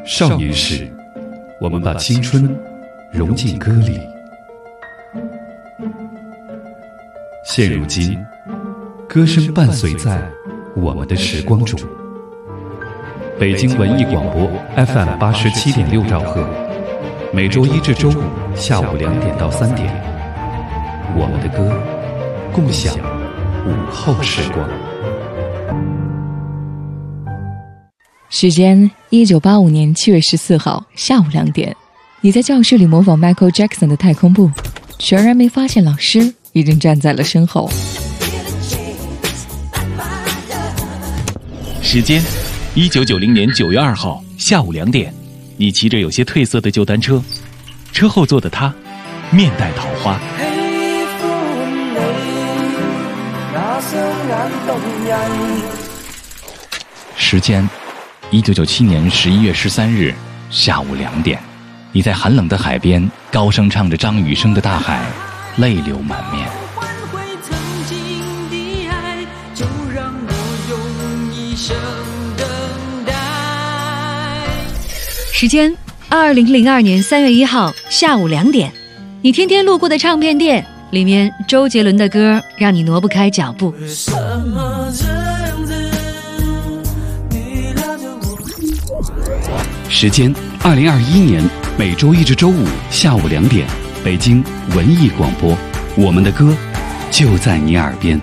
少年时，我们把青春融进歌里。现如今，歌声伴随在我们的时光中。北京文艺广播 FM 87.6兆赫，每周一至周五下午2点到3点，我们的歌，共享午后时光。 时间1985年7月14号下午2点，你在教室里模仿 Michael Jackson 的太空步，全然没发现老师已经站在了身后。 时间1990年9月2号下午2点，你骑着有些褪色的旧单车，车后座的他面带桃花。时间1997年11月13日下午2点，你在寒冷的海边高声唱着张雨生的《大海》，泪流满面。 时间2002年3月1号下午2点，你天天路过的唱片店，里面周杰伦的歌让你挪不开脚步。 时间2021年每周一至周五下午2点，北京文艺广播，我们的歌就在你耳边。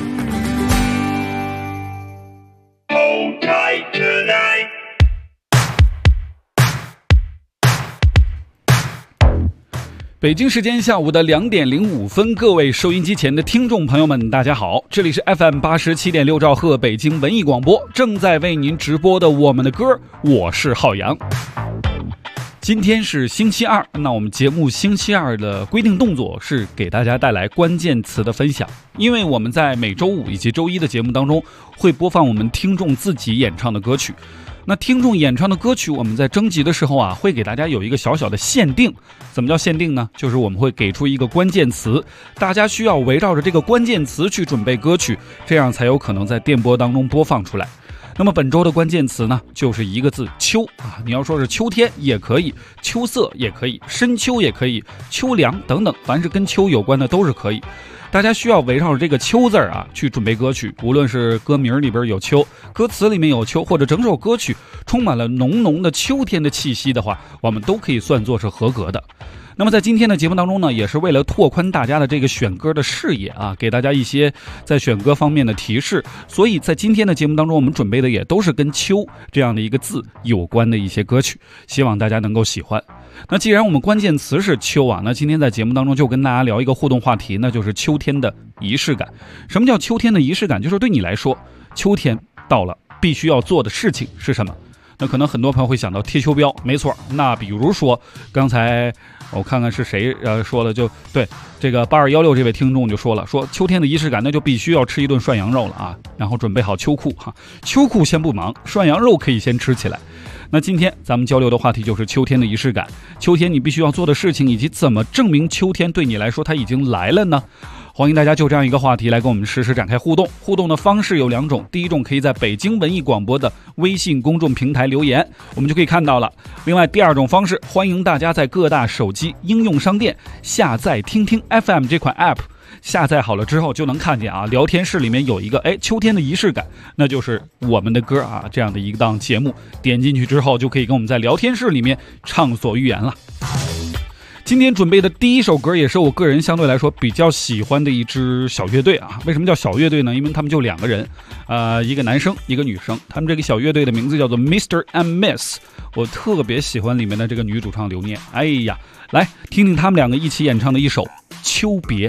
北京时间下午的2点05分，各位收音机前的听众朋友们，大家好，这里是 FM 87.6兆赫北京文艺广播，正在为您直播的我们的歌，我是浩洋。今天是星期二，那我们节目星期二的规定动作是给大家带来关键词的分享，因为我们在每周五以及周一的节目当中会播放我们听众自己演唱的歌曲。那听众演唱的歌曲，我们在征集的时候啊，会给大家有一个小小的限定。怎么叫限定呢？就是我们会给出一个关键词，大家需要围绕着这个关键词去准备歌曲，这样才有可能在电波当中播放出来。那么本周的关键词呢，就是一个字，秋啊！你要说是秋天也可以，秋色也可以，深秋也可以，秋凉等等，凡是跟秋有关的都是可以。大家需要围绕着这个秋字啊去准备歌曲，无论是歌名里边有秋，歌词里面有秋，或者整首歌曲充满了浓浓的秋天的气息的话，我们都可以算作是合格的。那么在今天的节目当中呢，也是为了拓宽大家的这个选歌的视野啊，给大家一些在选歌方面的提示，所以在今天的节目当中，我们准备的也都是跟秋这样的一个字有关的一些歌曲，希望大家能够喜欢。那既然我们关键词是秋啊，那今天在节目当中就跟大家聊一个互动话题，那就是秋天的仪式感。什么叫秋天的仪式感？就是对你来说，秋天到了必须要做的事情是什么？那可能很多朋友会想到贴秋膘，没错。那比如说刚才我看看是谁说了，就对这个8216这位听众就说了，说秋天的仪式感那就必须要吃一顿涮羊肉了啊，然后准备好秋裤哈，秋裤先不忙，涮羊肉可以先吃起来。那今天咱们交流的话题就是秋天的仪式感，秋天你必须要做的事情，以及怎么证明秋天对你来说它已经来了呢？欢迎大家就这样一个话题来跟我们实时展开互动。互动的方式有2种，第一种可以在北京文艺广播的微信公众平台留言，我们就可以看到了。另外第2种方式，欢迎大家在各大手机应用商店下载听听 FM 这款 app， 下载好了之后就能看见啊，聊天室里面有一个秋天的仪式感，那就是我们的歌啊这样的一档节目，点进去之后就可以跟我们在聊天室里面畅所欲言了。今天准备的第一首歌也是我个人相对来说比较喜欢的一支小乐队啊。为什么叫小乐队呢？因为他们就2个人，一个男生一个女生，他们这个小乐队的名字叫做 Mr. and Miss， 我特别喜欢里面的这个女主唱刘念。哎呀，来听听他们2个一起演唱的一首《秋别》。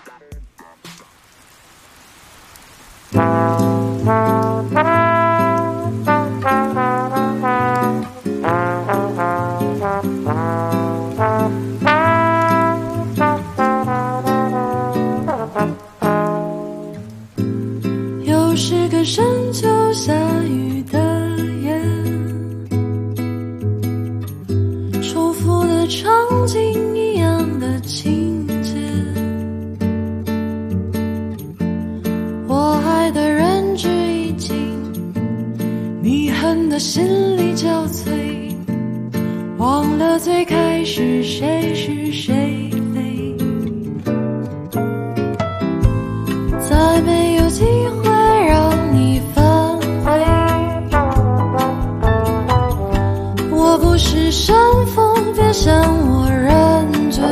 又是个深秋下雨的夜，重复的场景一样的情节，我爱的人只已经，你恨的心力交瘁， 的最开始，谁是谁非，再没有机会让你反悔。我不是山峰，别向我认罪。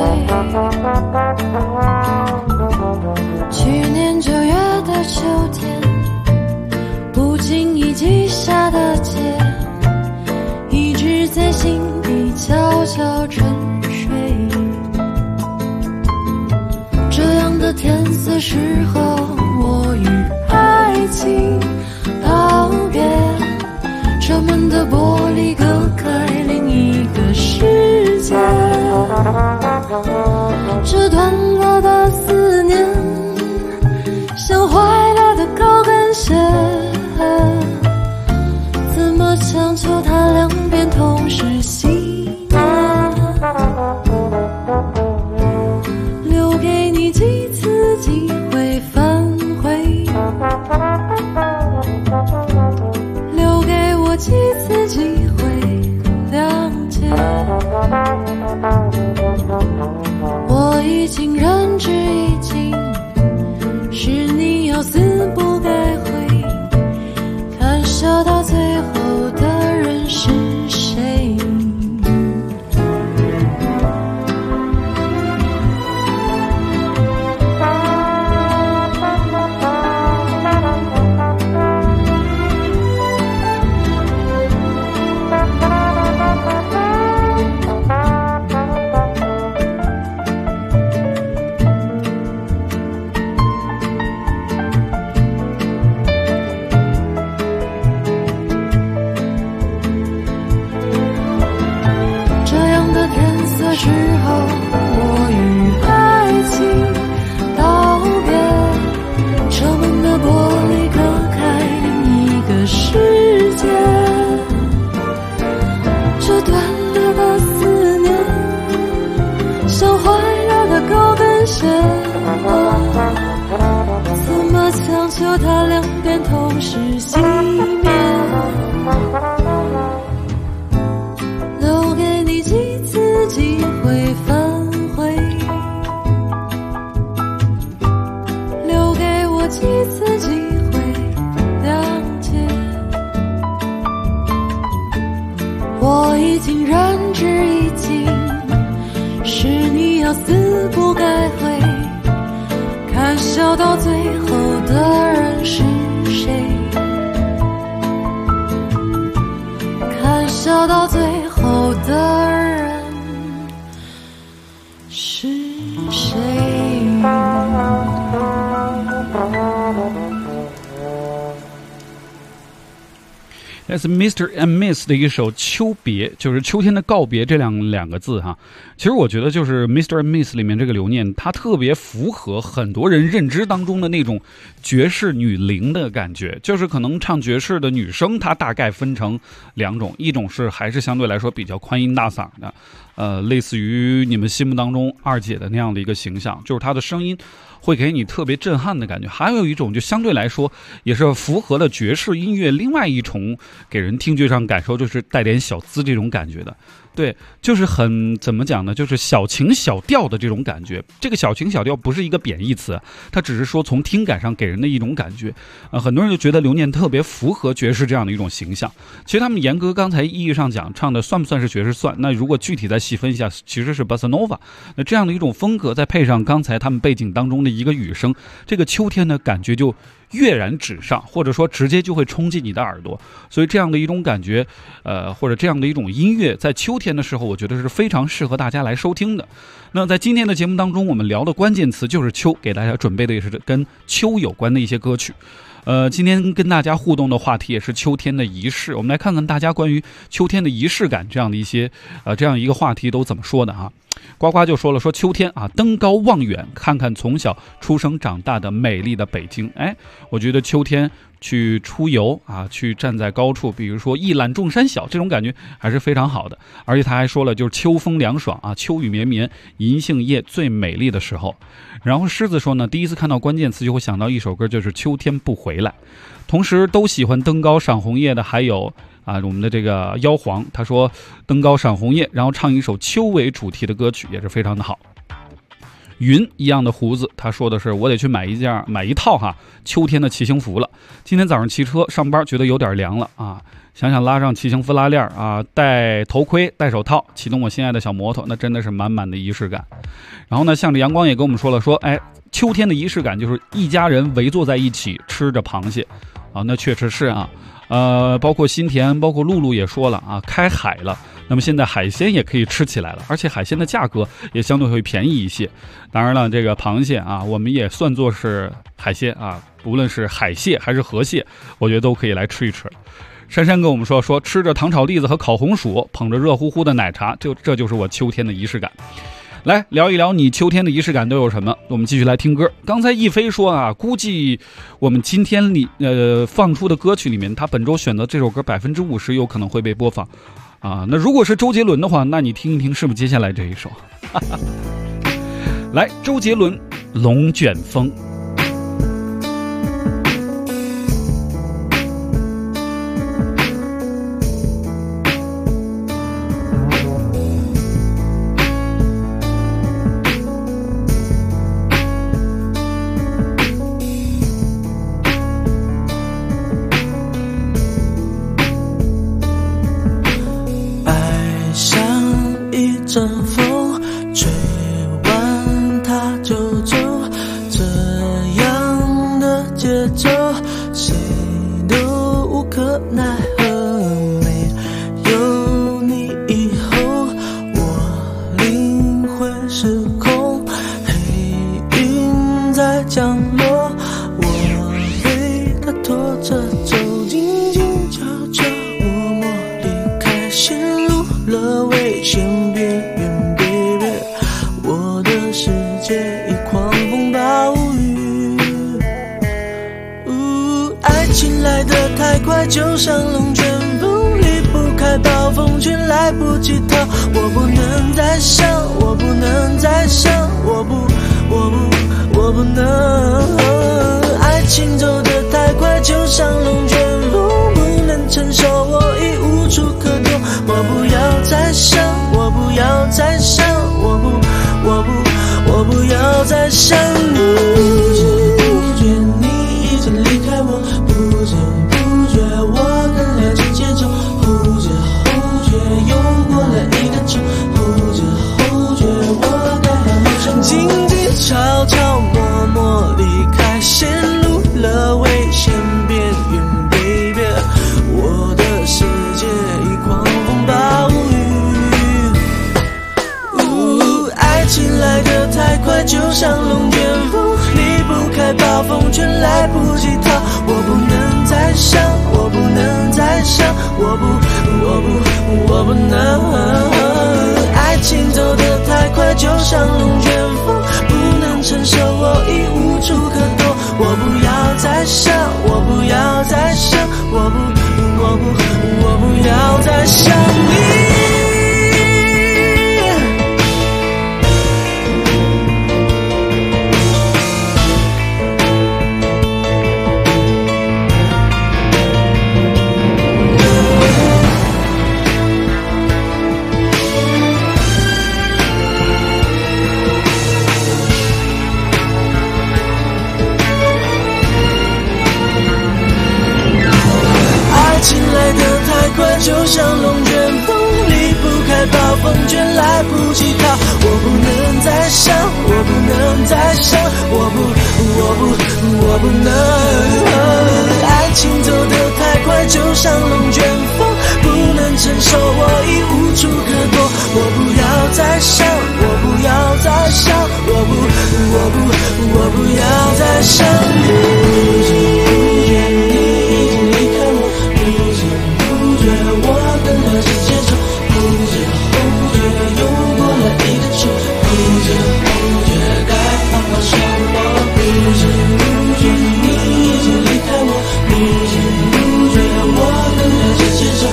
去年9月的秋天，不经意记下的结，一直在心底悄悄沉睡。这样的天色时候，我与爱情道别，车门的玻璃隔开另一个世界。这断了的思念，像坏了的高跟鞋，怎么强求它两边同时熄灭？留给你几次机会反悔，留给我几次机会谅解。我已经仁至义尽，是你要死不该回，看笑到最后的人是谁？时候，我与爱情道别，车门的玻璃隔开另一个世界。这断了的思念，像坏了的高跟鞋，怎么强求它两边同时熄灭？留给你几次机会反悔，留给我几次机会谅解。我已经仁至义尽，是你要死不该回，看笑到最后的人是谁？看笑到最后的人是谁 ？That's Mr. and Miss 的一首《秋别》，就是秋天的告别这两个字哈。其实我觉得就是 Mr. and Miss 里面这个留念，它特别符合很多人认知当中的那种爵士女伶的感觉。就是可能唱爵士的女生，她大概分成两种，一种是还是相对来说比较宽音大嗓的，类似于你们心目当中二姐的那样的一个形象，就是她的声音会给你特别震撼的感觉。还有一种就相对来说也是符合了爵士音乐另外一重给人听觉上感受，就是带点小资这种感觉的。对，就是很怎么讲呢，就是小情小调的这种感觉。这个小情小调不是一个贬义词，它只是说从听感上给人的一种感觉。很多人就觉得刘念特别符合爵士这样的一种形象。其实他们严格刚才意义上讲唱的算不算是爵士？算。那如果具体再细分一下，其实是 Bossa Nova。那这样的一种风格，再配上刚才他们背景当中的一个雨声，这个秋天的感觉就跃然纸上，或者说直接就会冲进你的耳朵。所以这样的一种感觉，或者这样的一种音乐，在秋天的时候，我觉得是非常适合大家来收听的。那在今天的节目当中，我们聊的关键词就是秋，给大家准备的也是跟秋有关的一些歌曲。今天跟大家互动的话题也是秋天的仪式，我们来看看大家关于秋天的仪式感这样的一些这样一个话题都怎么说的啊。呱呱就说了，说秋天啊，登高望远，看看从小出生长大的美丽的北京。我觉得秋天去出游啊，去站在高处，比如说一览众山小，这种感觉还是非常好的。而且他还说了，就是秋风凉爽啊，秋雨绵绵，银杏叶最美丽的时候。然后狮子说呢，第一次看到关键词就会想到一首歌，就是秋天不回来。同时都喜欢登高赏红叶的还有啊，我们的这个妖皇他说登高赏红叶，然后唱一首秋为主题的歌曲也是非常的好。云一样的胡子，他说的是我得去买一套秋天的骑行服了。今天早上骑车上班觉得有点凉了啊，想想拉上骑行服拉链啊，戴头盔戴手套，启动我心爱的小摩托，那真的是满满的仪式感。然后呢，向着阳光也跟我们说了，说秋天的仪式感就是一家人围坐在一起吃着螃蟹啊，那确实是啊。包括新田，包括露露也说了啊，开海了，那么现在海鲜也可以吃起来了，而且海鲜的价格也相对会便宜一些。当然了，这个螃蟹啊，我们也算作是海鲜啊，无论是海蟹还是河蟹，我觉得都可以来吃一吃。珊珊跟我们说吃着糖炒栗子和烤红薯，捧着热乎乎的奶茶，这就是我秋天的仪式感。来聊一聊你秋天的仪式感都有什么？我们继续来听歌。刚才一飞说啊，估计我们今天放出的歌曲里面，他本周选择这首歌50%有可能会被播放啊。那如果是周杰伦的话，那你听一听是不是接下来这一首？来，周杰伦《龙卷风》。 阵风吹完它就走，这样的节奏谁都无可奈何。没有你以后，我灵魂失控，黑云在降落，我被它拖着走，静静悄悄默默离开，陷入了危险边缘 baby， 我的世界已狂风暴雨。爱情来得太快，就像龙卷风，离不开暴风圈，来不及逃。我不能再想，我不能再想，我不能。爱情走得太快，就像龙卷风，不能承受，我已无处可躲。我不要再想，我不要再想，我不要再想你。不知不觉你已经离开我，不知不觉我跟了这节奏，不知不觉又过了一个秋，不知不觉我该好好生活，静静悄悄默默离开，陷入了危险边缘 baby， 我的世界已狂风暴雨。爱情来得太快，就像龙卷风，离不开暴风圈，来不及逃。我不能再想，我不能再想，我不能。爱情走得太快，就像龙卷风，不能承受，我已无处可躲。我不要再想，我不要再想，我不要再想你。就像龙卷风，离不开暴风圈，来不及逃。我不能再想，我不能再想，我不能。爱情走得太快，就像龙卷风，不能承受，我已无处可躲。我不要再想，我不要再想，我不要再想你。不知不觉你已经离开我，不知不觉我跟了这节奏，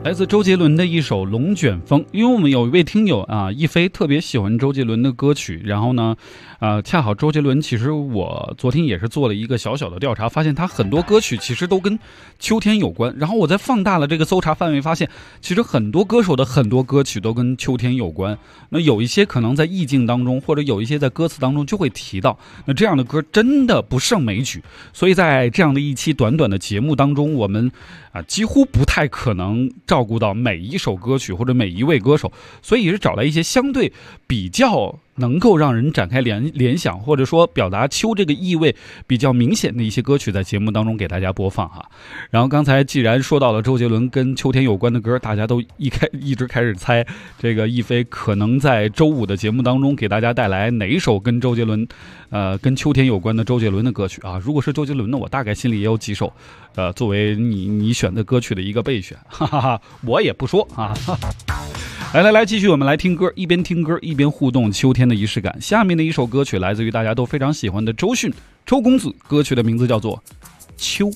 来自周杰伦的一首《龙卷风》，因为我们有一位听友啊，一飞特别喜欢周杰伦的歌曲，然后呢，恰好周杰伦其实我昨天也是做了一个小小的调查，发现他很多歌曲其实都跟秋天有关，然后我在放大了这个搜查范围，发现其实很多歌手的很多歌曲都跟秋天有关，那有一些可能在意境当中，或者有一些在歌词当中就会提到，那这样的歌真的不胜枚举，所以在这样的一期短短的节目当中，我们几乎不太可能照顾到每一首歌曲或者每一位歌手，所以是找来一些相对比较能够让人展开联想，或者说表达秋这个意味比较明显的一些歌曲，在节目当中给大家播放哈。然后刚才既然说到了周杰伦跟秋天有关的歌，大家都一直开始猜这个一飞可能在周五的节目当中给大家带来哪一首跟周杰伦跟秋天有关的周杰伦的歌曲啊。如果是周杰伦呢，我大概心里也有几首作为你选的歌曲的一个备选，哈哈哈，我也不说啊。来，继续我们来听歌，一边听歌一边互动秋天的仪式感。下面的一首歌曲来自于大家都非常喜欢的周迅，周公子，歌曲的名字叫做《秋》。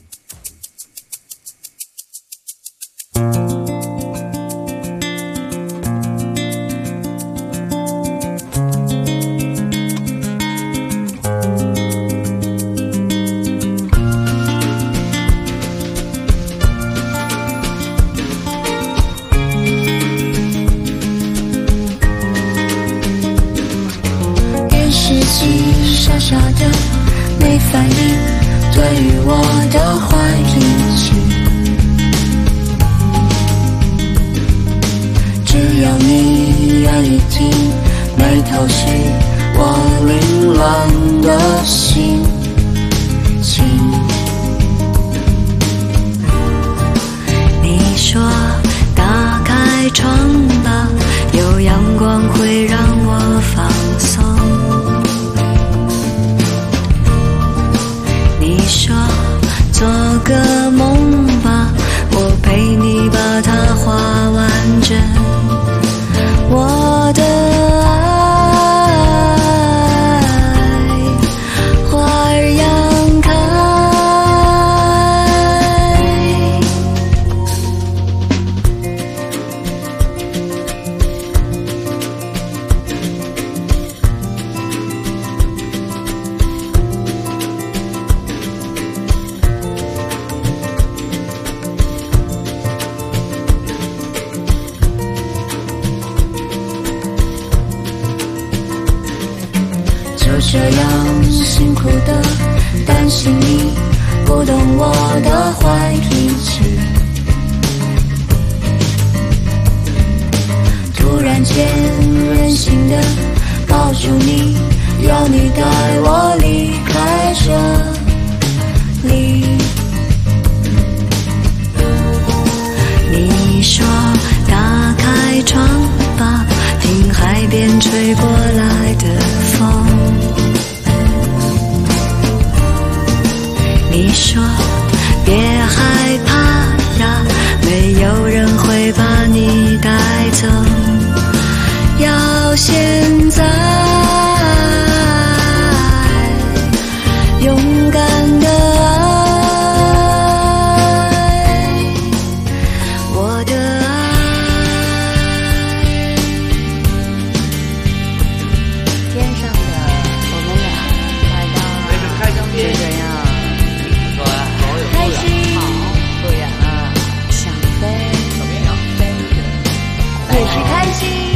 傻傻的没反应，对于我的坏脾气，只要你愿意听，没偷袭我凌乱的心情。你说打开窗吧，有阳光会让我放松。你说做个梦吧，我陪你把它画完整。我的爱花儿漾开，就这样辛苦的担心你不懂我的坏脾气，突然间任性的告诉你，要你带我离开这里。你说打开窗吧，听海边吹过来的风。你说别害怕呀，没有人会把你带走，要现在勇敢的爱，我的爱。天上的我们俩来到开香槟，就这样开心，不远了，想飞，也是开心。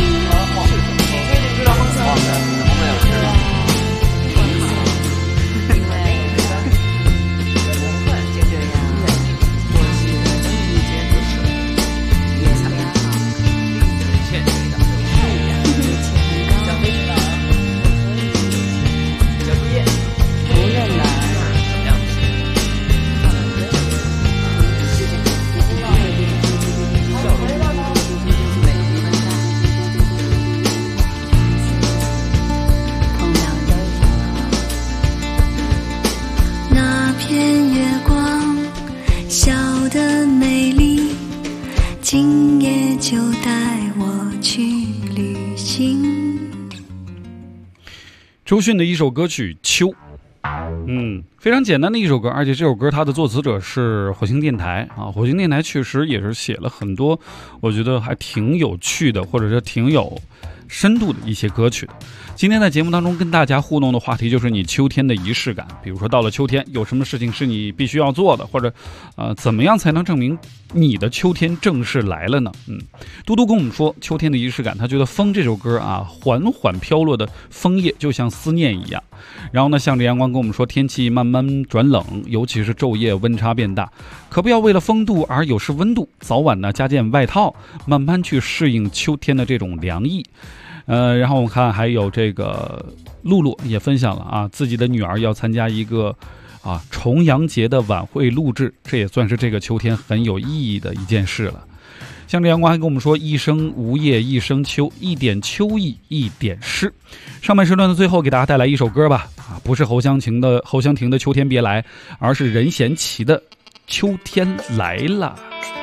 今夜就带我去旅行。 周迅的一首歌曲《秋》， 非常简单的一首歌，而且这首歌它的作词者是火星电台啊。火星电台确实也是写了很多我觉得还挺有趣的，或者是挺有深度的一些歌曲的。今天在节目当中跟大家互动的话题就是你秋天的仪式感，比如说到了秋天有什么事情是你必须要做的，或者怎么样才能证明你的秋天正式来了呢？嘟嘟跟我们说秋天的仪式感，他觉得风这首歌啊，缓缓飘落的枫叶就像思念一样。然后呢，向着阳光跟我们说天气慢慢转冷，尤其是昼夜温差变大，可不要为了风度而有失温度，早晚呢加件外套，慢慢去适应秋天的这种凉意。然后我们看还有这个露露也分享了啊，自己的女儿要参加一个重阳节的晚会录制，这也算是这个秋天很有意义的一件事了。向着阳光还跟我们说一生无叶一生秋，一点秋意一点诗。上半时段的最后给大家带来一首歌吧，不是侯湘婷的秋天别来，而是任贤齐的秋天来了。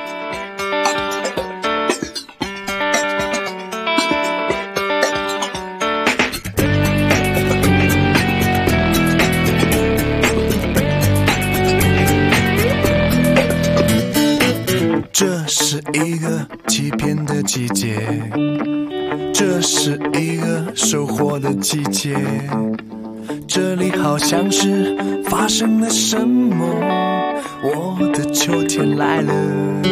这是一个欺骗的季节，这是一个收获的季节，这里好像是发生了什么，我的秋天来了。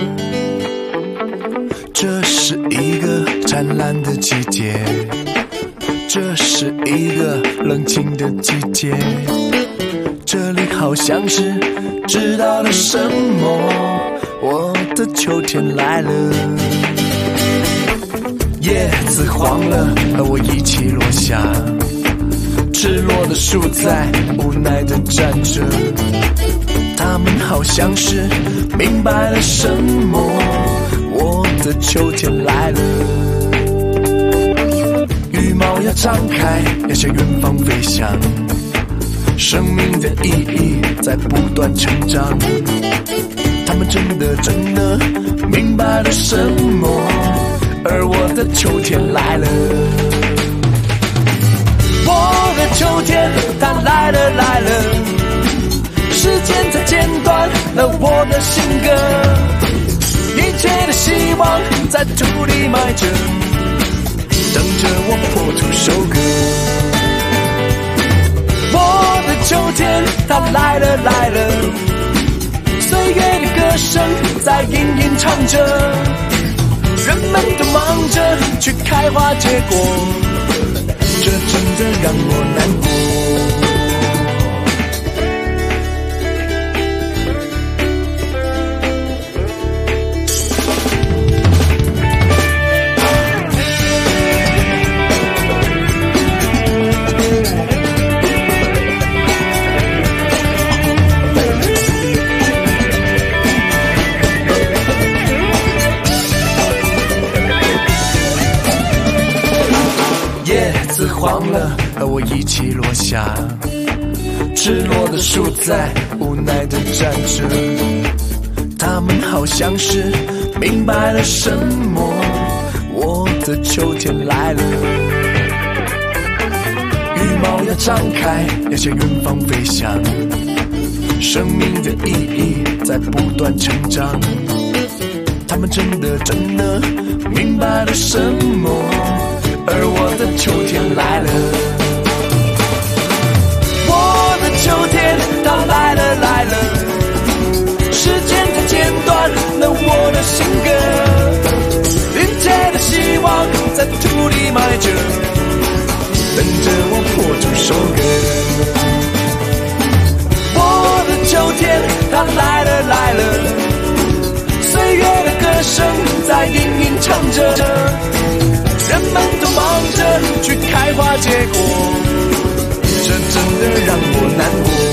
这是一个灿烂的季节，这是一个冷清的季节，这里好像是知道了什么，我的秋天来了。叶子黄了，和我一起落下，赤裸的树在无奈地站着，它们好像是明白了什么，我的秋天来了。羽毛要张开，要向远方飞翔，生命的意义在不断成长，他们真的明白了什么，而我的秋天来了。我的秋天它来了来了，时间它剪断了我的性格，一切的希望在土里埋着，等着我破土收割。我的秋天它来了来了，岁月的歌声在隐隐唱着，人们都忙着去开花结果，这真的让我难过。黄了，和我一起落下，赤裸的树在无奈地站着，它们好像是明白了什么，我的秋天来了。羽毛要张开，要向远方飞翔，生命的意义在不断成长，他们真的明白了什么，而我的秋天来了。我的秋天它来了来了，时间它剪断了我的性格，一切的希望在土里埋着，等着我破土收割。我的秋天它来了来了，岁月的歌声在隐隐唱着，人们都忙着去开花结果，这真的让我难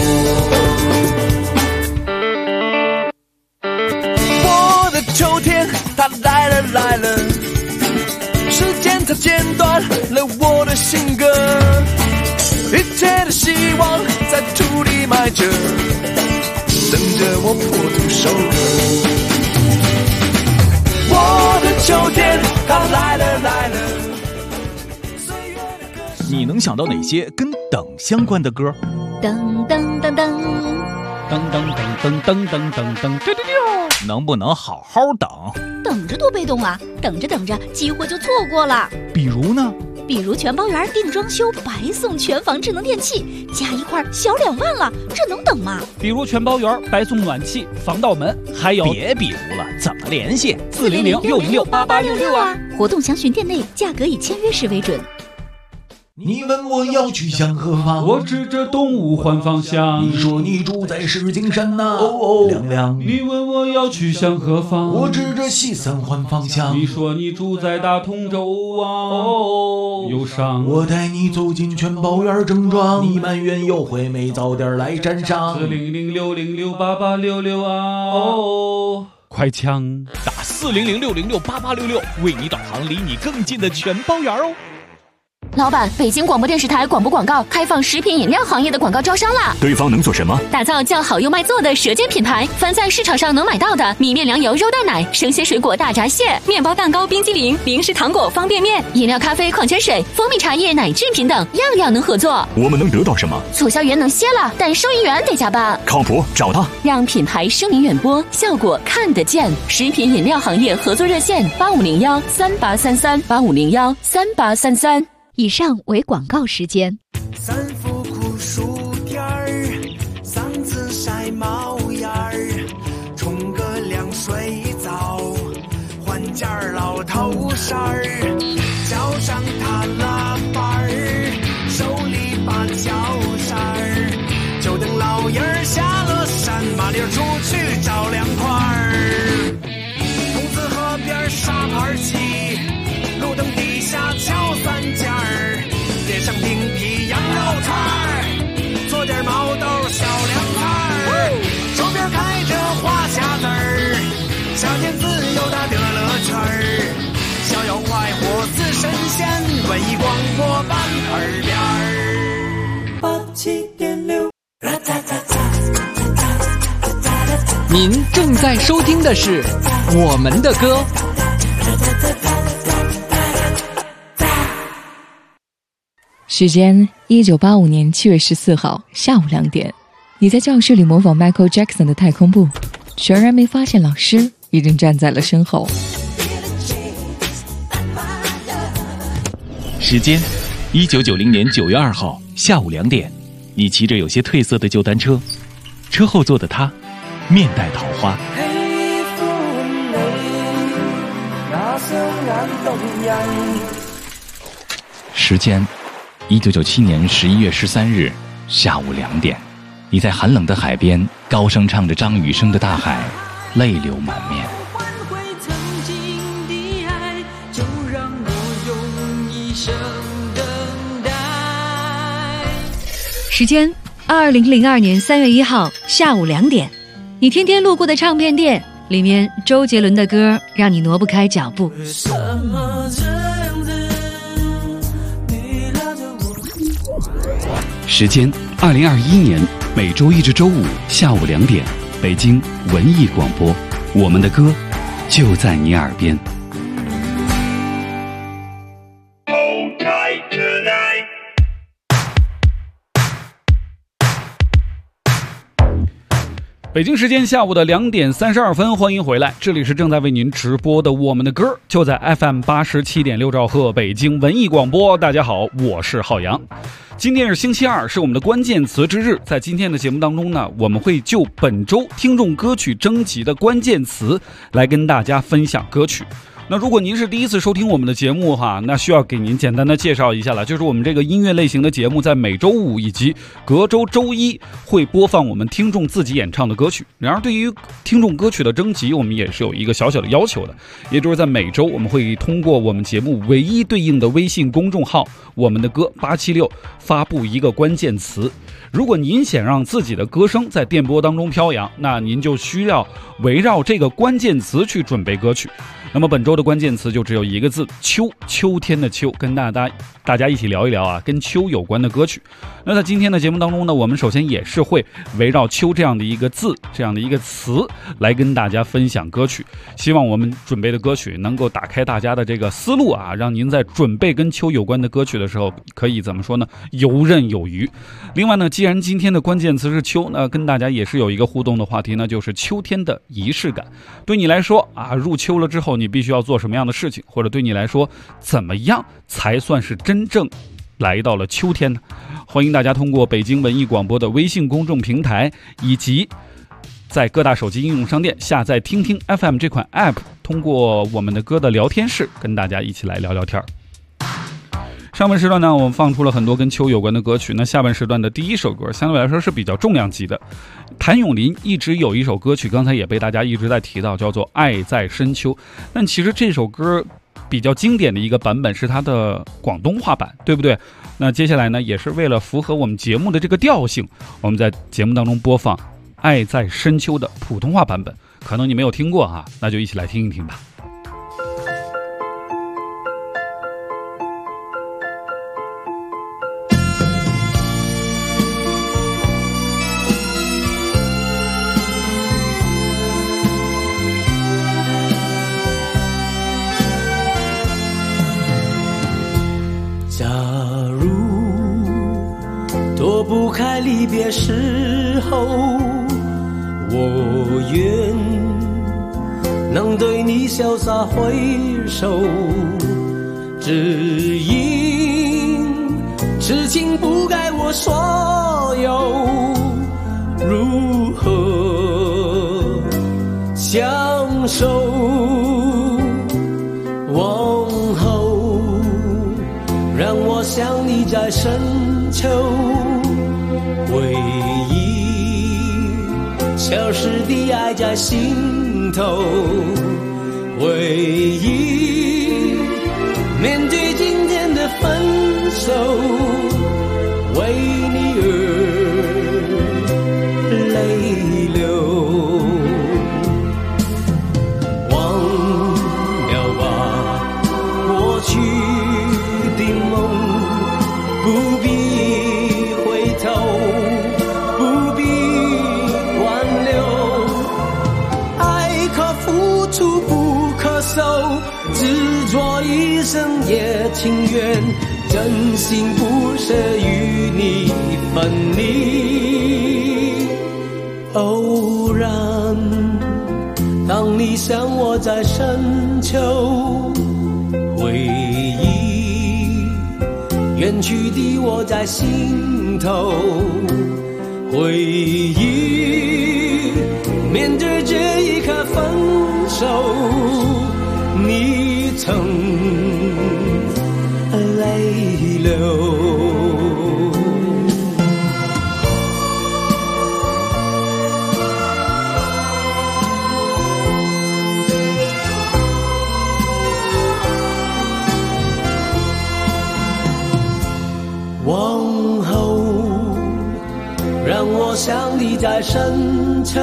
过。我的秋天它来了来了，时间它剪断了我的性格，一切的希望在土里埋着，等着我破土收割。我的秋天它来了来了。 你能想到哪些跟等相关的歌？ 噔噔噔噔。 噔噔噔噔噔噔噔噔， 能不能好好等？ 等着多被动啊！等着等着，机会就错过了。 比如呢？ 比如全包园定装修，白送全房智能电器，加一块小2万了，这能等吗？ 比如全包园白送暖气、防盗门，还有别比如了，怎么联系 ？400-606-8866啊！活动详询店内，价格以签约时为准。 你问我要去向何方， 我指着东吴换方向。 你说你住在石景山呐，亮亮。 你问我要去向何方， 我指着西三环方向。 你说你住在大同州啊，忧伤。 我带你走进全包园正装，你埋怨优惠没早点来沾上。 400-606-8866啊，快枪打400-606-8866，为你导航离你更近的全包园哦。 老板，北京广播电视台广播广告开放食品饮料行业的广告招商啦！ 对方能做什么？ 打造叫好又卖座的舌尖品牌，凡在市场上能买到的米面粮油肉蛋奶、生鲜水果大闸蟹、面包蛋糕、冰激凌、零食糖果、方便面、饮料、咖啡、矿泉水、蜂蜜茶叶、奶制品等，样样能合作。 我们能得到什么？ 促销员能歇了，但收银员得加班。 靠谱，找他， 让品牌声名远播，效果看得见。食品饮料行业合作热线8501-3833，8501-3833。以上为广告时间。 三伏酷暑天儿，嗓子晒冒烟儿，冲个凉水澡，换件老头衫儿，脚上踏拉板儿，手里把脚扇儿，就等老爷儿下了山，麻溜出去找凉快儿。公子河边沙盘棋，路灯底下敲三尖儿，点上冰皮羊肉串儿，做点毛豆小凉菜儿，手边开着花匣子儿，夏天自由的乐乐圈儿，逍遥快活似神仙，文艺广播伴耳边儿。87.6， 您正在收听的是我们的歌。 时间1985年7月14号下午2点，你在教室里模仿 Michael Jackson 的太空步，全然没发现老师已经站在了身后。 时间1990年9月2号下午2点，你骑着有些褪色的旧单车，车后座的他面带桃花。时间1997年11月13日下午2点，你在寒冷的海边高声唱着张雨生的大海，泪流满面。 时间2002年3月1号下午2点，你天天路过的唱片店，里面周杰伦的歌让你挪不开脚步。 时间2021年每周一至周五下午2点，北京文艺广播，我们的歌就在你耳边。北京时间下午的2点32分，欢迎回来，这里是正在为您直播的我们的歌，就在 FM 87.6兆赫北京文艺广播。大家好，我是浩洋。今天是星期二，是我们的关键词之日。在今天的节目当中呢，我们会就本周听众歌曲征集的关键词来跟大家分享歌曲。那如果您是第一次收听我们的节目哈，那需要给您简单的介绍一下了，就是我们这个音乐类型的节目在每周五以及隔周周一会播放我们听众自己演唱的歌曲。然而对于听众歌曲的征集，我们也是有一个小小的要求的，也就是在每周我们会通过我们节目唯一对应的微信公众号我们的歌876发布一个关键词。如果您想让自己的歌声在电波当中飘扬，那您就需要围绕这个关键词去准备歌曲。那么本周周的关键词就只有一个字：秋，秋天的秋。跟大家一起聊一聊啊，跟秋有关的歌曲。那在今天的节目当中呢，我们首先也是会围绕秋这样的一个字，这样的一个词来跟大家分享歌曲。希望我们准备的歌曲能够打开大家的这个思路啊，让您在准备跟秋有关的歌曲的时候，可以怎么说呢？游刃有余。另外呢，既然今天的关键词是秋，那跟大家也是有一个互动的话题呢，就是秋天的仪式感。对你来说啊，入秋了之后你必须要做什么样的事情，或者对你来说怎么样才算是真正来到了秋天呢？欢迎大家通过北京文艺广播的微信公众平台，以及在各大手机应用商店下载听听 FM 这款 App， 通过我们的歌的聊天室跟大家一起来聊聊天。上半时段呢，我们放出了很多跟秋有关的歌曲。那下半时段的第一首歌相对来说是比较重量级的。谭咏麟一直有一首歌曲，刚才也被大家一直在提到，叫做《爱在深秋》。但其实这首歌比较经典的一个版本是它的广东话版，对不对？那接下来呢，也是为了符合我们节目的这个调性，我们在节目当中播放《爱在深秋》的普通话版本。可能你没有听过啊，那就一起来听一听吧。 躲不开离别时候，我愿能对你潇洒挥手，只因痴情不该我所有，如何相守？往后让我想你在深秋，回忆消失的爱在心头，回忆面对今天的分手，为你而泪流。忘了吧过去的梦，不必回头，不必挽留，爱可付出不可收，执着一生也情愿，真心不舍与你分离。偶然当你想我在深秋，回忆远去的我在心头，回忆面对这一刻分手，你曾泪流。往后让我想你在深秋，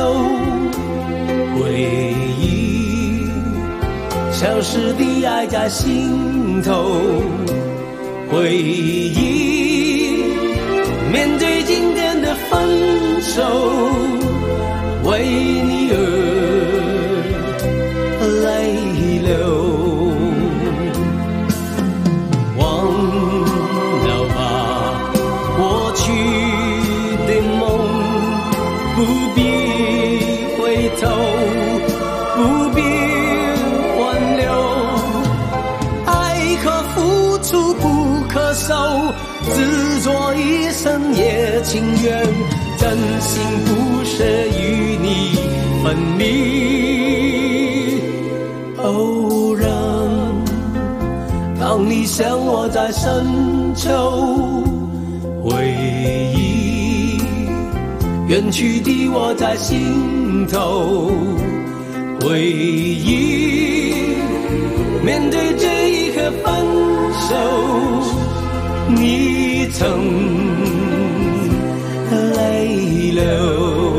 回忆消失的爱在心头，回忆面对今天的分手，为你而泪流。不必回头，不必挽留，爱可付出不可收，执着一生也情愿，真心不舍与你分离。偶然当你想我在深秋，回忆远去的我在心头，回忆面对这一刻分手，你曾泪流。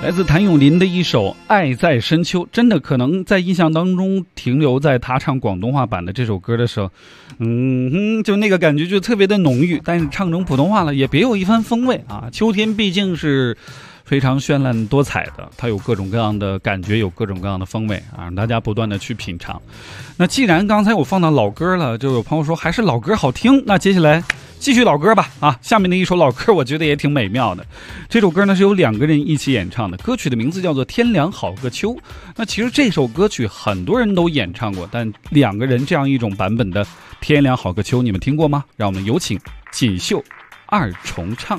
来自谭咏麟的一首《爱在深秋》，真的可能在印象当中停留在他唱广东话版的这首歌的时候，就那个感觉就特别的浓郁，但是唱成普通话了也别有一番风味啊。秋天毕竟是非常绚烂多彩的，它有各种各样的感觉，有各种各样的风味啊，让大家不断的去品尝。那既然刚才我放到老歌了，就有朋友说还是老歌好听，那接下来继续老歌吧啊！下面的一首老歌我觉得也挺美妙的。这首歌呢是由2个人一起演唱的，歌曲的名字叫做《天凉好个秋》。那其实这首歌曲很多人都演唱过，但2个人这样一种版本的《天凉好个秋》你们听过吗？让我们有请锦绣2重唱。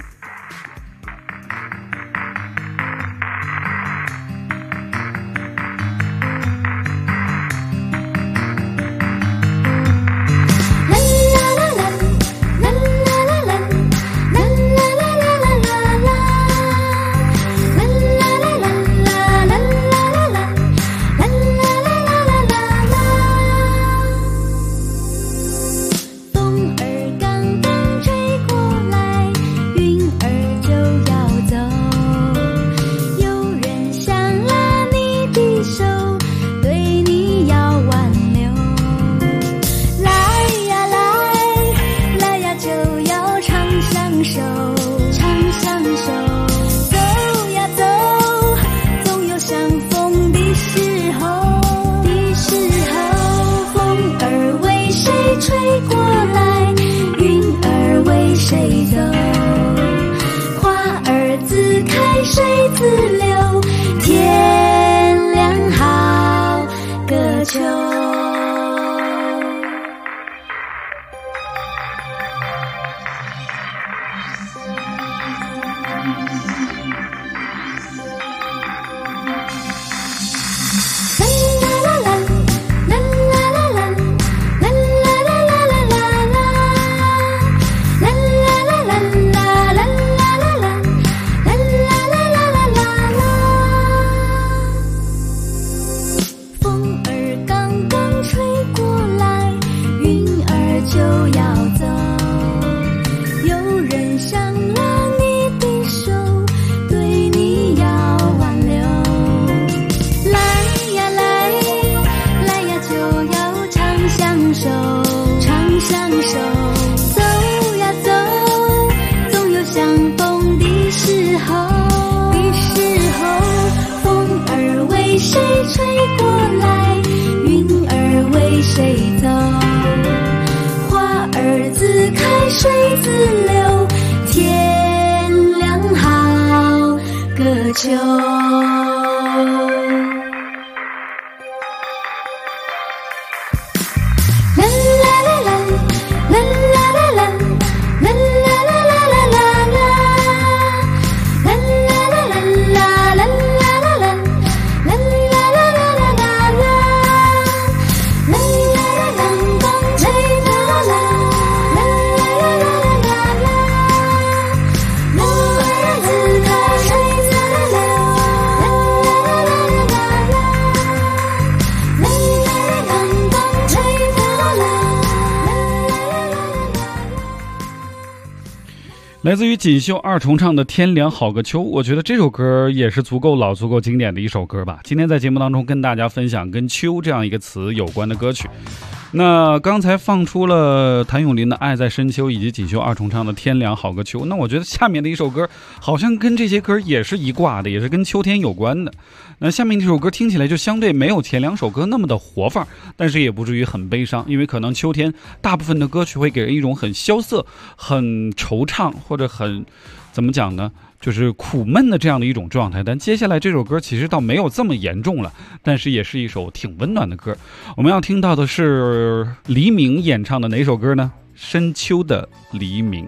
来自于锦绣2重唱的《天凉好个秋》，我觉得这首歌也是足够老、足够经典的一首歌吧。今天在节目当中跟大家分享跟秋这样一个词有关的歌曲。那刚才放出了谭咏麟的《爱在深秋》以及锦绣2重唱的《天凉好个秋》，那我觉得下面的一首歌好像跟这些歌也是一挂的，也是跟秋天有关的。那下面这首歌听起来就相对没有前2首歌那么的活范，但是也不至于很悲伤，因为可能秋天大部分的歌曲会给人一种很萧瑟、很惆怅或者很怎么讲呢，就是苦闷的这样的一种状态。但接下来这首歌其实倒没有这么严重了，但是也是一首挺温暖的歌。我们要听到的是黎明演唱的哪首歌呢？深秋的黎明。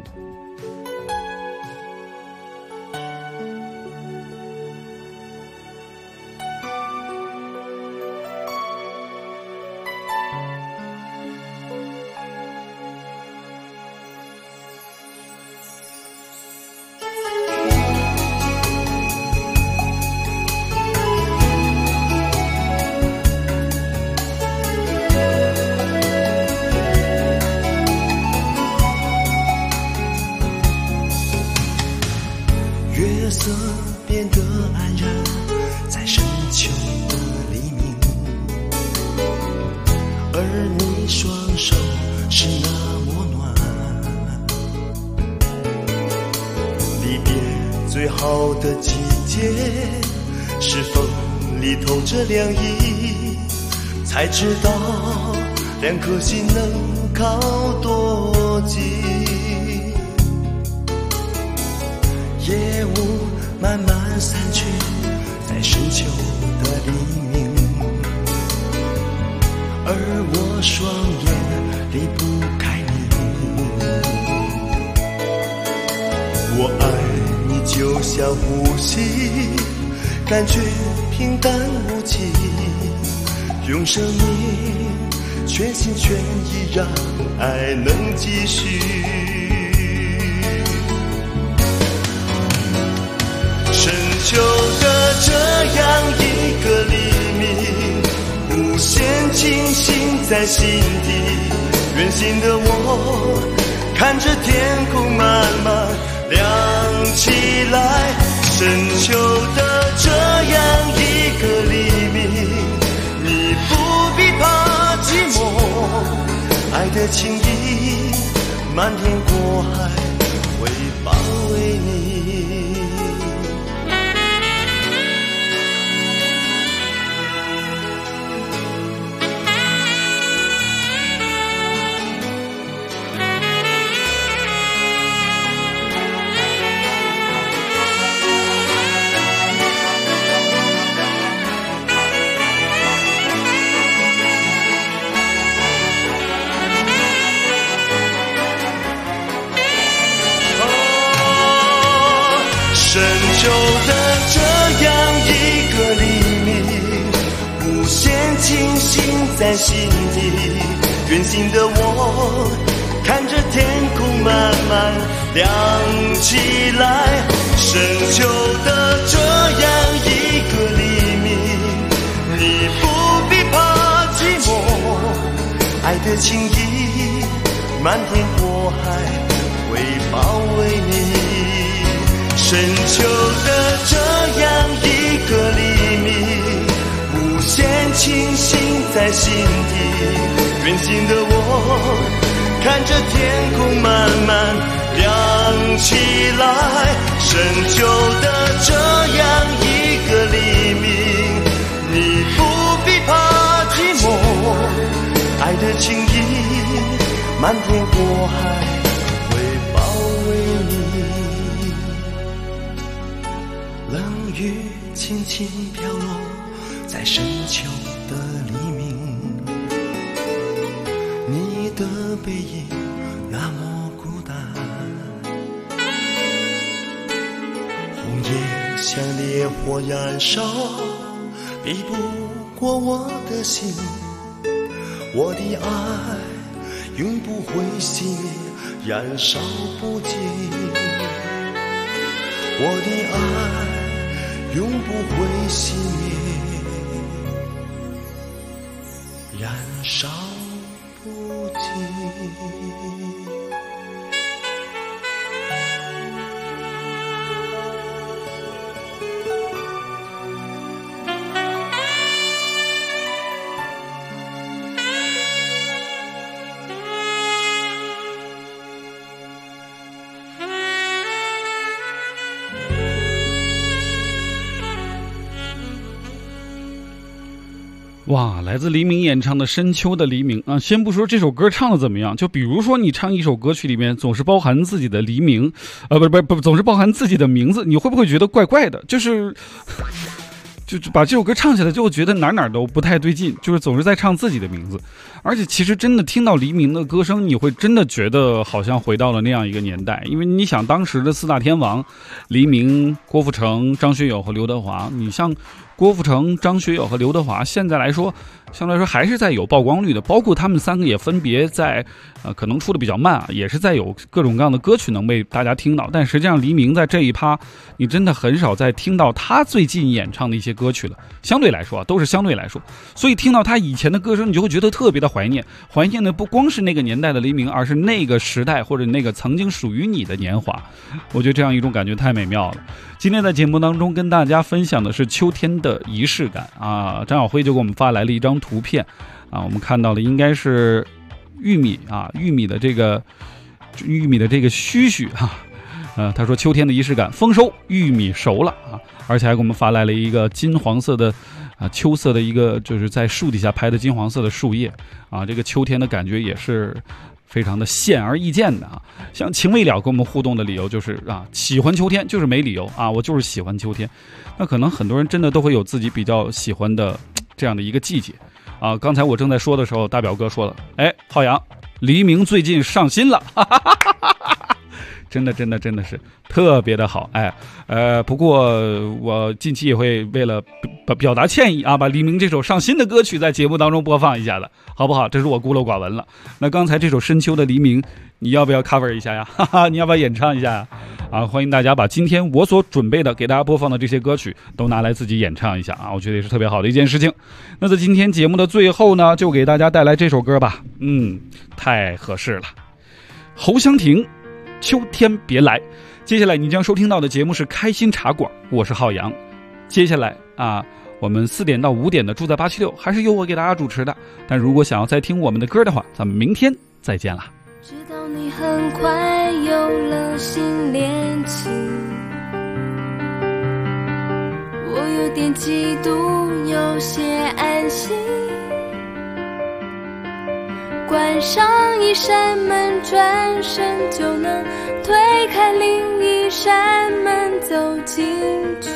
月色变得黯然， 你双手是那么暖，离别最好的季节是风里透着凉意，才知道两颗心能靠多近。夜雾慢慢散去，在深秋的黎明，而我双眼离不开你。我爱你就像呼吸，感觉平淡无奇，用生命全心全意让爱能继续。深秋的这样一个黎明，无限清醒在心底，远行的我看着天空慢慢亮起来。深秋的这样一个黎明，你不必怕寂寞，爱的情意漫天过海会包围你。深秋的这样一个黎明，无限清醒在心底，远行的我看着天空慢慢亮起来。深秋的这样一个黎明，你不必怕寂寞，爱的情意漫天过海会包围你。深秋的这样一个黎明，无限清醒在心底，远行的我看着天空慢慢亮起来。深秋的这样一个黎明，你不必怕寂寞，爱的情意漫天过海会包围你。冷雨轻轻飘落在深秋的黎明，你的背影那么孤单，红叶像烈火燃烧，比不过我的心，我的爱永不会熄灭，燃烧不尽，我的爱永不会熄灭，燃烧不尽。 哇，来自黎明演唱的《深秋的黎明》啊，先不说这首歌唱的怎么样，就比如说你唱一首歌曲里面总是包含自己的黎明，不，总是包含自己的名字，你会不会觉得怪怪的？就是把这首歌唱起来，就会觉得哪都不太对劲，就是总是在唱自己的名字。而且其实真的听到黎明的歌声，你会真的觉得好像回到了那样一个年代，因为你想当时的四大天王，黎明、郭富城、张学友和刘德华，你像郭富城、张学友和刘德华现在来说相对来说还是在有曝光率的，包括他们三个也分别在可能出的比较慢啊，也是在有各种各样的歌曲能被大家听到，但实际上黎明在这一趴你真的很少再听到他最近演唱的一些歌曲了，相对来说都是相对来说，所以听到他以前的歌声你就会觉得特别的怀念的不光是那个年代的黎明，而是那个时代或者那个曾经属于你的年华，我觉得这样一种感觉太美妙了。今天在节目当中跟大家分享的是秋天的仪式感啊，张晓辉就给我们发来了一张图片啊，我们看到的应该是玉米的这个须须他说秋天的仪式感，丰收，玉米熟了而且还给我们发来了一个金黄色的秋色的一个，就是在树底下拍的金黄色的树叶这个秋天的感觉也是非常的显而易见的像情未了跟我们互动的理由就是喜欢秋天就是没理由我就是喜欢秋天。那可能很多人真的都会有自己比较喜欢的这样的一个季节刚才我正在说的时候，大表哥说了，浩洋，黎明最近上新了，真的是特别的好不过我近期也会为了表达歉意把黎明这首上新的歌曲在节目当中播放一下的，好不好？这是我孤陋寡闻了。那刚才这首深秋的黎明，你要不要 cover 一下呀？你要不要演唱一下呀？欢迎大家把今天我所准备的给大家播放的这些歌曲都拿来自己演唱一下我觉得也是特别好的一件事情。那在今天节目的最后呢，就给大家带来这首歌吧，太合适了，侯湘婷，秋天别来。接下来你将收听到的节目是开心茶馆，我是浩洋。接下来我们4点到5点的住在876还是由我给大家主持的，但如果想要再听我们的歌的话，咱们明天再见啦。 知道你很快有了新恋情，我有点嫉妒，有些安心。关上一扇门，转身就能推开另一扇门，走进去，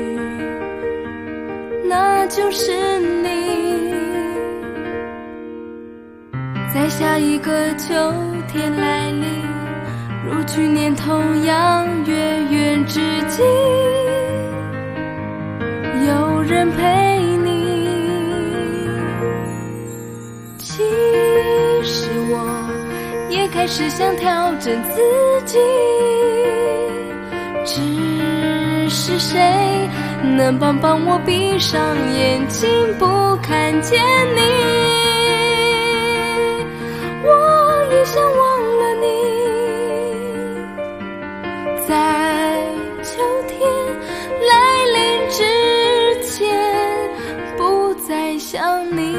那就是你。在下一个秋天来临，如去年同样月圆之际，有人陪你。其实我也开始想调整自己，只是谁能帮我闭上眼睛不看见你。我也想忘了你，在秋天来临之前不再想你。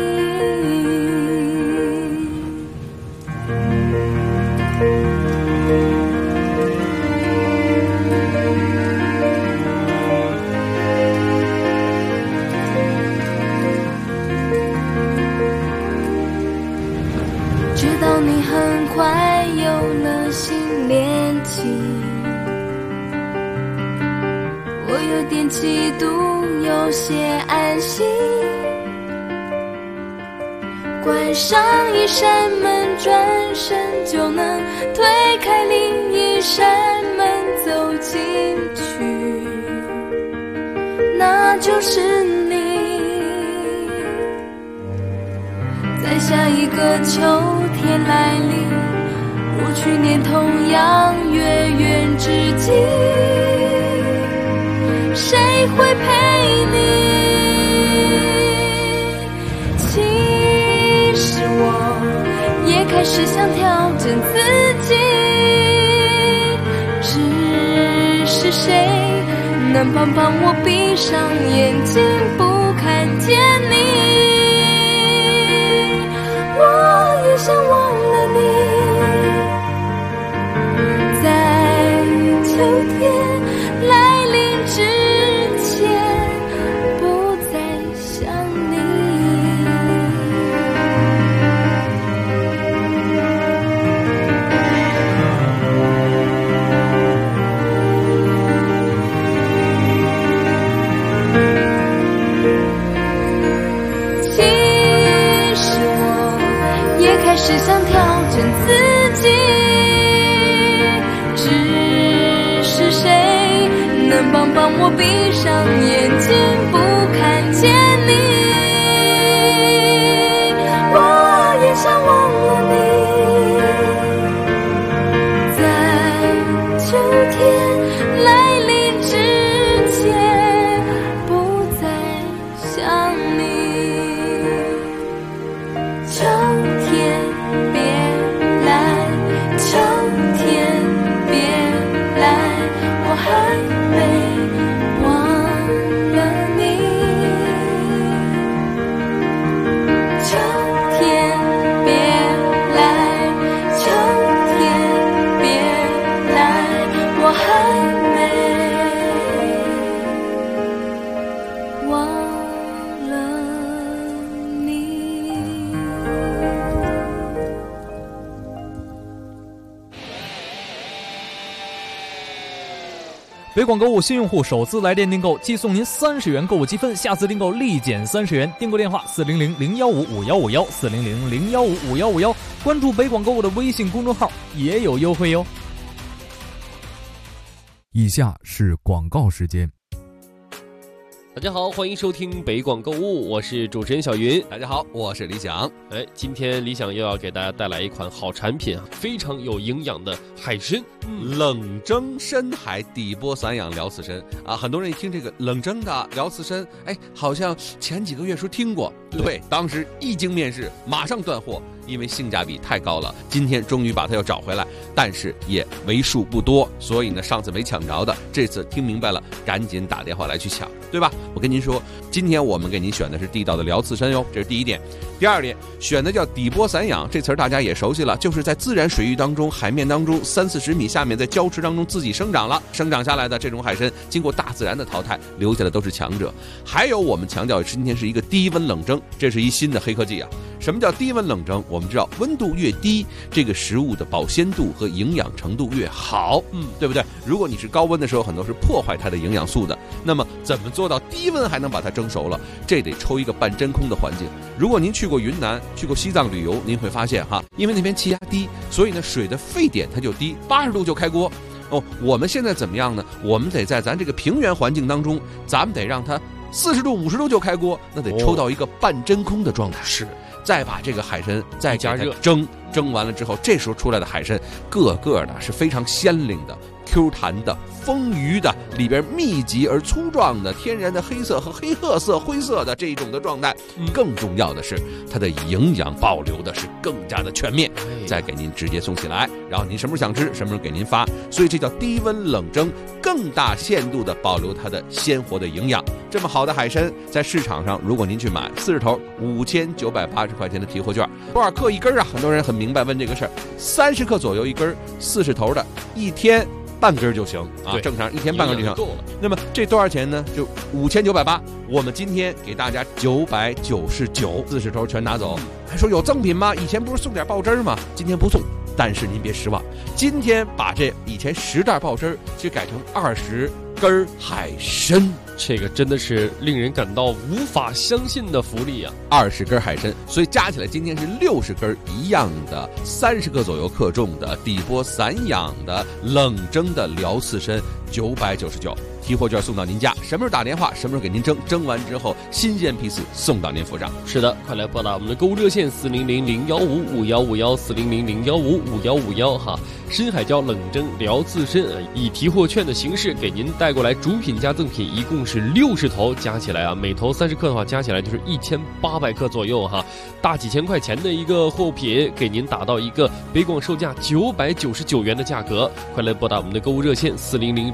知道你很快有了新恋情，我有点嫉妒，有些安心。关上一扇门，转身就能推开另一扇门，走进去，那就是你。在下一个秋天来临，如去年同样月圆之际，谁会陪你？其实我也开始想调整自己，只是谁能帮我闭上眼睛不看见你。我也想忘了你，在秋天来临之前不再想你。其实我也开始想北广购物新用户首次来电订购即送您30元购物积分，下次订购立减30元。订购电话400-015-5151，400-015-5151，关注北广购物的微信公众号也有优惠哟。 以下是广告时间。 大家好，欢迎收听北广购物，我是主持人小云。 大家好，我是李想。 今天李想又要给大家带来一款好产品啊，非常有营养的海参， 冷蒸深海底波散养辽刺参啊。很多人一听这个冷蒸的辽刺参，好像前几个月时候听过，对，当时一经面世，马上断货，因为性价比太高了。今天终于把它又找回来，但是也为数不多，所以呢，上次没抢着的，这次听明白了，赶紧打电话来去抢，对吧？我跟您说，今天我们给您选的是地道的辽刺参哟，这是第一点。第二点，选的叫底波散养，这词儿大家也熟悉了，就是在自然水域当中、海面当中30-40米下面，在礁池当中自己生长下来的这种海参，经过大自然的淘汰，留下的都是强者。还有我们强调今天是一个低温冷蒸，这是一新的黑科技啊。什么叫低温冷蒸？我们知道温度越低，这个食物的保鲜度和营养程度越好，对不对？如果你是高温的时候，很多是破坏它的营养素的。那么怎么做到低温还能把它蒸熟了？这得抽一个半真空的环境。如果您去过云南、去过西藏旅游，您会发现因为那边气压低，所以呢水的沸点它就低，80度就开锅。我们现在怎么样呢？我们得在咱这个平原环境当中，咱们得让它40度、50度就开锅，那得抽到一个半真空的状态。是。再把这个海参再加热蒸完了之后，这时候出来的海参个个的是非常鲜灵的、Q 弹的、丰腴的，里边密集而粗壮的天然的黑色和黑褐色、灰色的这一种的状态。更重要的是，它的营养保留的是更加的全面，再给您直接送起来，然后您什么时候想吃，什么时候给您发。所以这叫低温冷蒸，更大限度的保留它的鲜活的营养。这么好的海参，在市场上，如果您去买40头5980块钱的提货券，多少克一根啊？很多人很明白问这个事儿，30克左右一根，40头的一天半根就行啊，正常一天半根就行。那么这多少钱呢？就5980，我们今天给大家999，40头全拿走。还说有赠品吗？以前不是送点爆汁吗？今天不送。但是您别失望，今天把这以前10袋爆汁去改成20根海参， 这个真的是令人感到无法相信的福利啊 ！20根海参，所以加起来今天是60根一样的，30克左右克重的底波散养的冷蒸的辽刺参，999。提货券送到您家，什么时候打电话，什么时候给您蒸完之后新鲜批次送到您府上。 是的，快来拨打我们的购物热线400-015-5151，400-015-5151哈。深海椒冷蒸辽刺参以提货券的形式给您带过来，主品加赠品一共是60头，加起来每头30克的话，加起来就是1800克左右哈，大几千块钱的一个货品，给您打到一个北广售价999元的价格。快来拨打我们的购物热线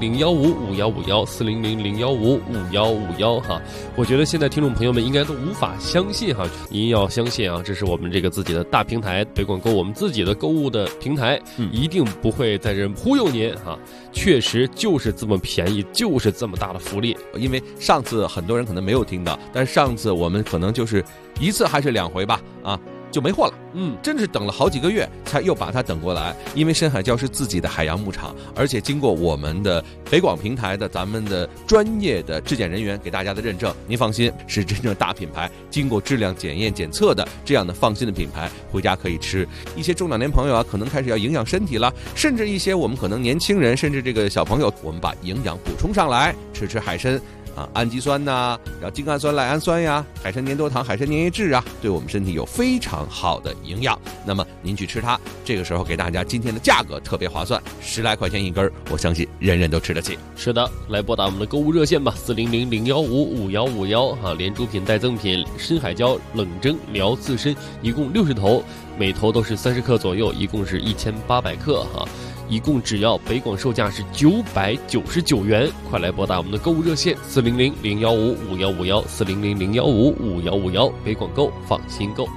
400-015-5151，400-015-5151哈。我觉得现在听众朋友们应该都无法相信哈，您要相信啊，这是我们这个自己的大平台北广购，我们自己的购物的平台，一定不会在这忽悠您哈，确实就是这么便宜，就是这么大的福利。 因为上次很多人可能没有听到，但是上次我们可能就是1次还是2回吧就没货了，真是等了好几个月才又把它等过来。因为深海礁是自己的海洋牧场，而且经过我们的北广平台的咱们的专业的质检人员给大家的认证，您放心，是真正大品牌，经过质量检验检测的这样的放心的品牌，回家可以吃。一些中老年朋友可能开始要营养身体了，甚至一些我们可能年轻人，甚至这个小朋友，我们把营养补充上来，吃海参。氨基酸然后精氨酸、赖氨酸呀，海参粘多糖、海参粘液质对我们身体有非常好的营养。那么您去吃它，这个时候给大家今天的价格特别划算，10来块钱一根，我相信人人都吃得起。 是的，来拨打我们的购物热线吧，400-015-5151哈，连主品带赠品深海椒冷蒸辽刺参，一共60头，每头都是30克左右，一共是1800克哈。一共只要北广售价是999元，快来拨打我们的购物热线400-015-5151，400-015-5151，北广购放心购。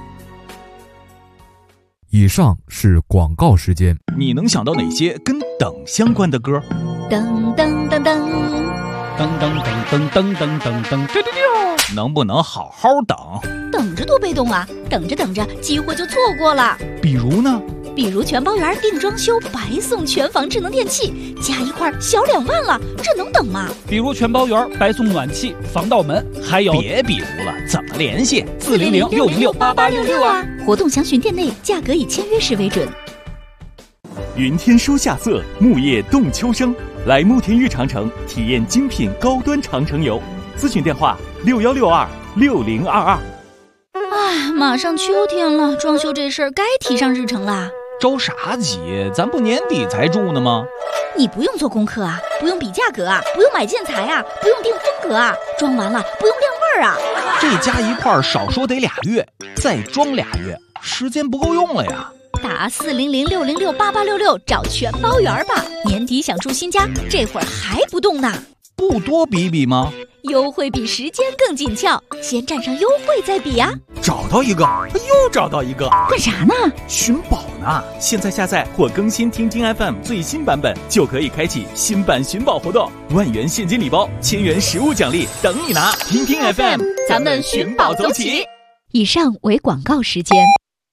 以上是广告时间。 你能想到哪些跟等相关的歌？ 噔噔噔噔噔噔噔噔噔噔噔噔， 能不能好好等？ 等着多被动啊！等着等着，机会就错过了。 比如呢？ 比如全包圆定装修白送全房智能电器，加一块小2万了，这能等吗？ 比如全包圆白送暖气、防盗门，还有别比如了，怎么联系 ？400-606-8866啊！活动详询店内，价格以签约时为准。 云天书夏色，木叶动秋声，来慕田峪长城体验精品高端长城游。咨询电话61626022。 哎，马上秋天了，装修这事儿该提上日程啦。 着啥急？咱不年底才住呢吗？ 你不用做功课啊，不用比价格啊，不用买建材啊，不用定风格啊，装完了不用晾味儿啊。 这加一块儿少说得2月，再装2月，时间不够用了呀。 打400-606-8866找全包圆吧，年底想住新家，这会儿还不动呢？ 不多比比吗？ 优惠比时间更紧俏，先占上优惠再比呀。 找到一个，又找到一个， 干啥呢？ 寻宝呢！ 现在下载或更新听听 FM 最新版本，就可以开启新版寻宝活动，1万元现金礼包，1000元实物奖励等你拿！听听 FM， 咱们寻宝走起。以上为广告时间。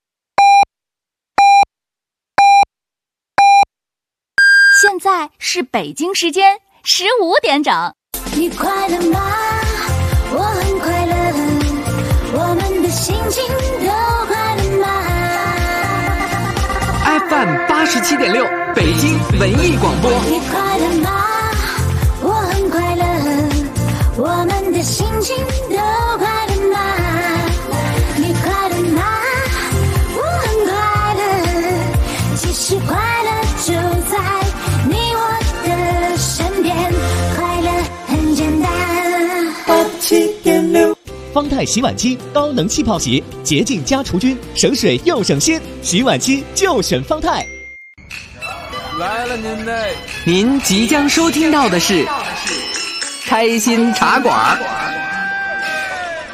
现在是北京时间15点整。 你快乐吗？我很快乐，我们的心情都快乐吗 ？FM 87.6，北京文艺广播。 你快乐吗？我很快乐，我们的心情都快乐吗？你快乐吗？我很快乐，其实快乐就在你我的身边，快乐很简单。87.6， 方太洗碗机高能气泡洗，洁净加除菌，省水又省心，洗碗机就选方太。 来了您即将收听到的是开心茶馆。